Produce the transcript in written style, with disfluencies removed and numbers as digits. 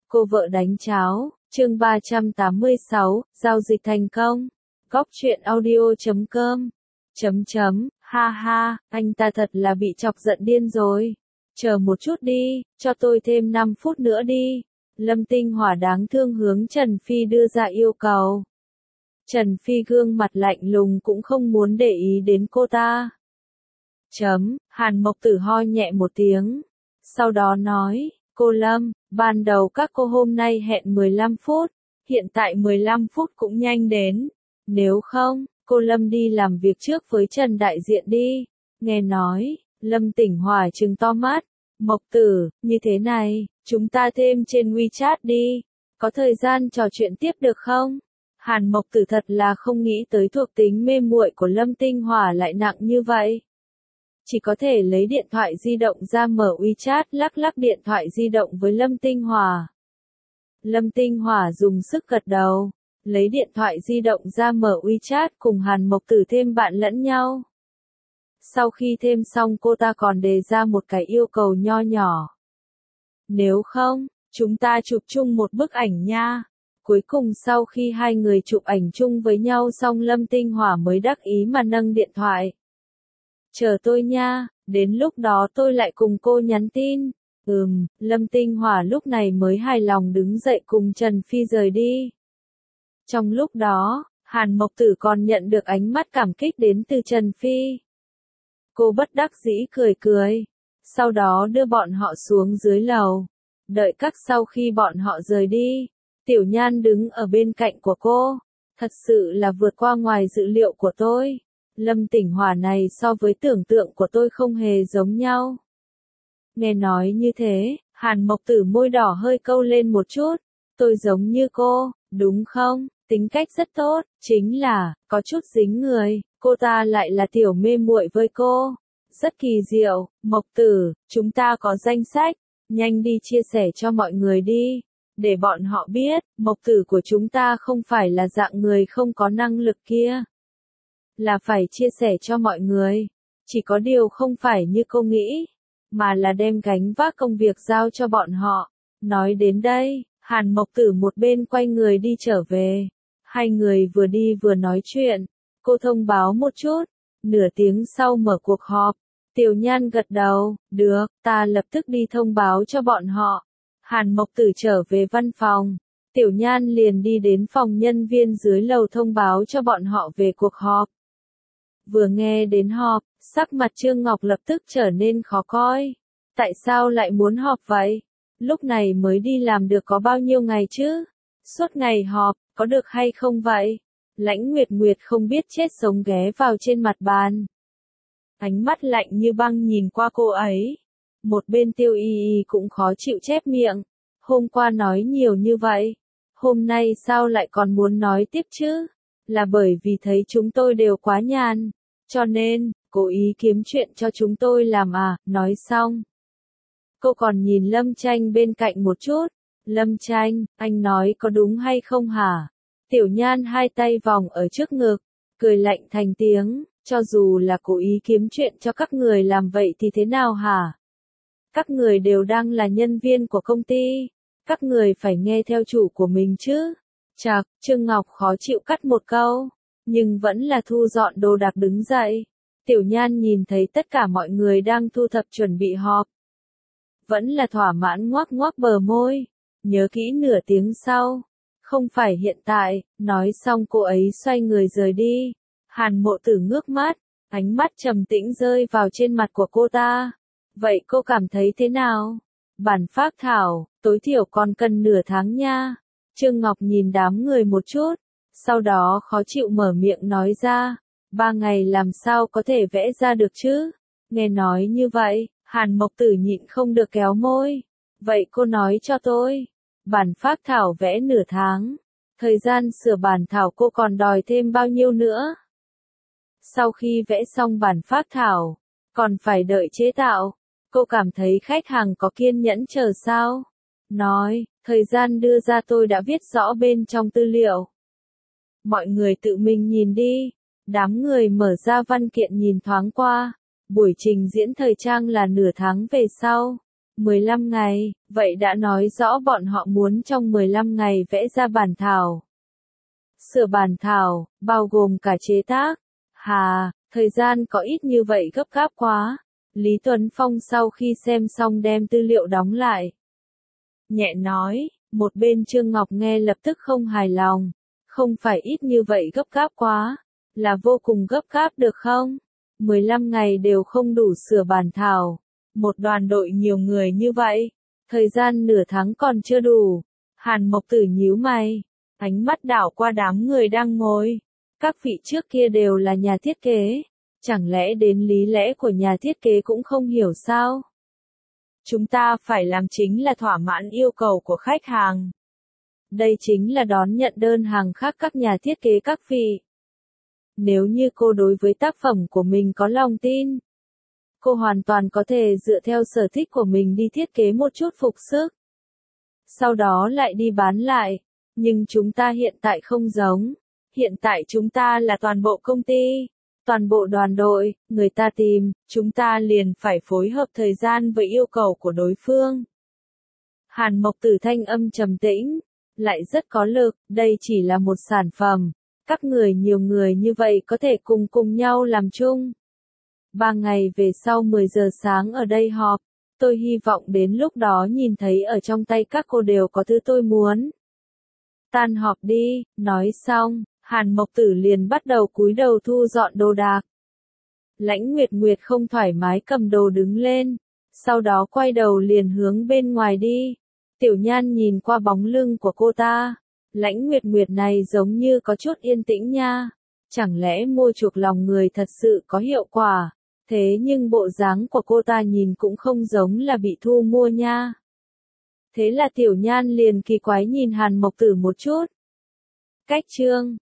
Cô vợ đánh cháo, chương 386, giao dịch thành công. Góc truyện audio.com. Ha ha, anh ta thật là bị chọc giận điên rồi. Chờ một chút đi, cho tôi thêm 5 phút nữa đi. Lâm Tinh Hỏa đáng thương hướng Trần Phi đưa ra yêu cầu. Trần Phi gương mặt lạnh lùng cũng không muốn để ý đến cô ta. Hàn Mộc Tử ho nhẹ một tiếng. Sau đó nói, cô Lâm, ban đầu các cô hôm nay hẹn 15 phút, hiện tại 15 phút cũng nhanh đến. Nếu không, cô Lâm đi làm việc trước với Trần đại diện đi. Nghe nói, Lâm Tỉnh Hỏa trừng to mắt. Mộc Tử, như thế này, chúng ta thêm trên WeChat đi. Có thời gian trò chuyện tiếp được không? Hàn Mộc Tử thật là không nghĩ tới thuộc tính mê muội của Lâm Tinh Hỏa lại nặng như vậy. Chỉ có thể lấy điện thoại di động ra mở WeChat lắc lắc điện thoại di động với Lâm Tinh Hỏa. Lâm Tinh Hỏa dùng sức gật đầu, lấy điện thoại di động ra mở WeChat cùng Hàn Mộc Tử thêm bạn lẫn nhau. Sau khi thêm xong cô ta còn đề ra một cái yêu cầu nho nhỏ. Nếu không, chúng ta chụp chung một bức ảnh nha. Cuối cùng sau khi hai người chụp ảnh chung với nhau xong Lâm Tinh Hỏa mới đắc ý mà nâng điện thoại. Chờ tôi nha, đến lúc đó tôi lại cùng cô nhắn tin. Lâm Tinh Hỏa lúc này mới hài lòng đứng dậy cùng Trần Phi rời đi. Trong lúc đó, Hàn Mộc Tử còn nhận được ánh mắt cảm kích đến từ Trần Phi. Cô bất đắc dĩ cười cười, sau đó đưa bọn họ xuống dưới lầu. Đợi các sau khi bọn họ rời đi, Tiểu Nhan đứng ở bên cạnh của cô. Thật sự là vượt qua ngoài dự liệu của tôi. Lâm Tỉnh Hỏa này so với tưởng tượng của tôi không hề giống nhau. Nghe nói như thế, Hàn Mộc Tử môi đỏ hơi câu lên một chút. Tôi giống như cô, đúng không? Tính cách rất tốt, chính là, có chút dính người, cô ta lại là tiểu mê muội với cô. Rất kỳ diệu, Mộc Tử, chúng ta có danh sách, nhanh đi chia sẻ cho mọi người đi. Để bọn họ biết, Mộc Tử của chúng ta không phải là dạng người không có năng lực kia. Là phải chia sẻ cho mọi người. Chỉ có điều không phải như cô nghĩ, mà là đem gánh vác công việc giao cho bọn họ. Nói đến đây, Hàn Mộc Tử một bên quay người đi trở về. Hai người vừa đi vừa nói chuyện. Cô thông báo một chút. Nửa tiếng sau mở cuộc họp. Tiểu Nhan gật đầu, được, ta lập tức đi thông báo cho bọn họ. Hàn Mộc Tử trở về văn phòng. Tiểu Nhan liền đi đến phòng nhân viên dưới lầu thông báo cho bọn họ về cuộc họp. Vừa nghe đến họp, sắc mặt Trương Ngọc lập tức trở nên khó coi. Tại sao lại muốn họp vậy? Lúc này mới đi làm được có bao nhiêu ngày chứ? Suốt ngày họp, có được hay không vậy? Lãnh Nguyệt Nguyệt không biết chết sống ghé vào trên mặt bàn. Ánh mắt lạnh như băng nhìn qua cô ấy. Một bên Tiêu Y Y cũng khó chịu chép miệng. Hôm qua nói nhiều như vậy. Hôm nay sao lại còn muốn nói tiếp chứ? Là bởi vì thấy chúng tôi đều quá nhàn. Cho nên, cố ý kiếm chuyện cho chúng tôi làm à, nói xong. Cô còn nhìn Lâm Tranh bên cạnh một chút. Lâm Tranh, anh nói có đúng hay không hả? Tiểu Nhan hai tay vòng ở trước ngực, cười lạnh thành tiếng, cho dù là cố ý kiếm chuyện cho các người làm vậy thì thế nào hả? Các người đều đang là nhân viên của công ty, các người phải nghe theo chủ của mình chứ. Chạc, Trương Ngọc khó chịu cắt một câu, nhưng vẫn là thu dọn đồ đạc đứng dậy. Tiểu Nhan nhìn thấy tất cả mọi người đang thu thập chuẩn bị họp. Vẫn là thỏa mãn ngoác ngoác bờ môi, nhớ kỹ nửa tiếng sau. Không phải hiện tại, nói xong cô ấy xoay người rời đi. Hàn Mộ Tử ngước mắt, ánh mắt trầm tĩnh rơi vào trên mặt của cô ta. Vậy cô cảm thấy thế nào? Bản phác thảo, tối thiểu còn cần nửa tháng nha. Trương Ngọc nhìn đám người một chút, sau đó khó chịu mở miệng nói ra. 3 ngày làm sao có thể vẽ ra được chứ? Nghe nói như vậy, Hàn Mộc Tử nhịn không được kéo môi. Vậy cô nói cho tôi. Bản phác thảo vẽ nửa tháng. Thời gian sửa bản thảo cô còn đòi thêm bao nhiêu nữa? Sau khi vẽ xong bản phác thảo, còn phải đợi chế tạo. Cô cảm thấy khách hàng có kiên nhẫn chờ sao? Nói, thời gian đưa ra tôi đã viết rõ bên trong tư liệu. Mọi người tự mình nhìn đi. Đám người mở ra văn kiện nhìn thoáng qua. Buổi trình diễn thời trang là nửa tháng về sau. 15 ngày, vậy đã nói rõ bọn họ muốn trong 15 ngày vẽ ra bản thảo. Sửa bản thảo, bao gồm cả chế tác. Hà, thời gian có ít như vậy gấp gáp quá. Lý Tuấn Phong sau khi xem xong đem tư liệu đóng lại. Nhẹ nói, một bên Trương Ngọc nghe lập tức không hài lòng. Không phải ít như vậy gấp gáp quá, là vô cùng gấp gáp được không? 15 ngày đều không đủ sửa bản thảo. Một đoàn đội nhiều người như vậy, thời gian nửa tháng còn chưa đủ. Hàn Mộc Tử nhíu mày, ánh mắt đảo qua đám người đang ngồi. Các vị trước kia đều là nhà thiết kế, chẳng lẽ đến lý lẽ của nhà thiết kế cũng không hiểu sao? Chúng ta phải làm chính là thỏa mãn yêu cầu của khách hàng. Đây chính là đón nhận đơn hàng khác các nhà thiết kế các vị. Nếu như cô đối với tác phẩm của mình có lòng tin, cô hoàn toàn có thể dựa theo sở thích của mình đi thiết kế một chút phục sức. Sau đó lại đi bán lại. Nhưng chúng ta hiện tại không giống. Hiện tại chúng ta là toàn bộ công ty, toàn bộ đoàn đội, người ta tìm, chúng ta liền phải phối hợp thời gian với yêu cầu của đối phương. Hàn Mộc Tử thanh âm trầm tĩnh, lại rất có lực, đây chỉ là một sản phẩm. Các người nhiều người như vậy có thể cùng nhau làm chung. 3 ngày về sau 10 giờ sáng ở đây họp, tôi hy vọng đến lúc đó nhìn thấy ở trong tay các cô đều có thứ tôi muốn. Tan họp đi, nói xong, Hàn Mộc Tử liền bắt đầu cúi đầu thu dọn đồ đạc. Lãnh Nguyệt Nguyệt không thoải mái cầm đồ đứng lên, sau đó quay đầu liền hướng bên ngoài đi. Tiểu Nhan nhìn qua bóng lưng của cô ta, Lãnh Nguyệt Nguyệt này giống như có chút yên tĩnh nha. Chẳng lẽ mua chuộc lòng người thật sự có hiệu quả? Thế nhưng bộ dáng của cô ta nhìn cũng không giống là bị thu mua nha. Thế là Tiểu Nhan liền kỳ quái nhìn Hàn Mộc Tử một chút. Cách chương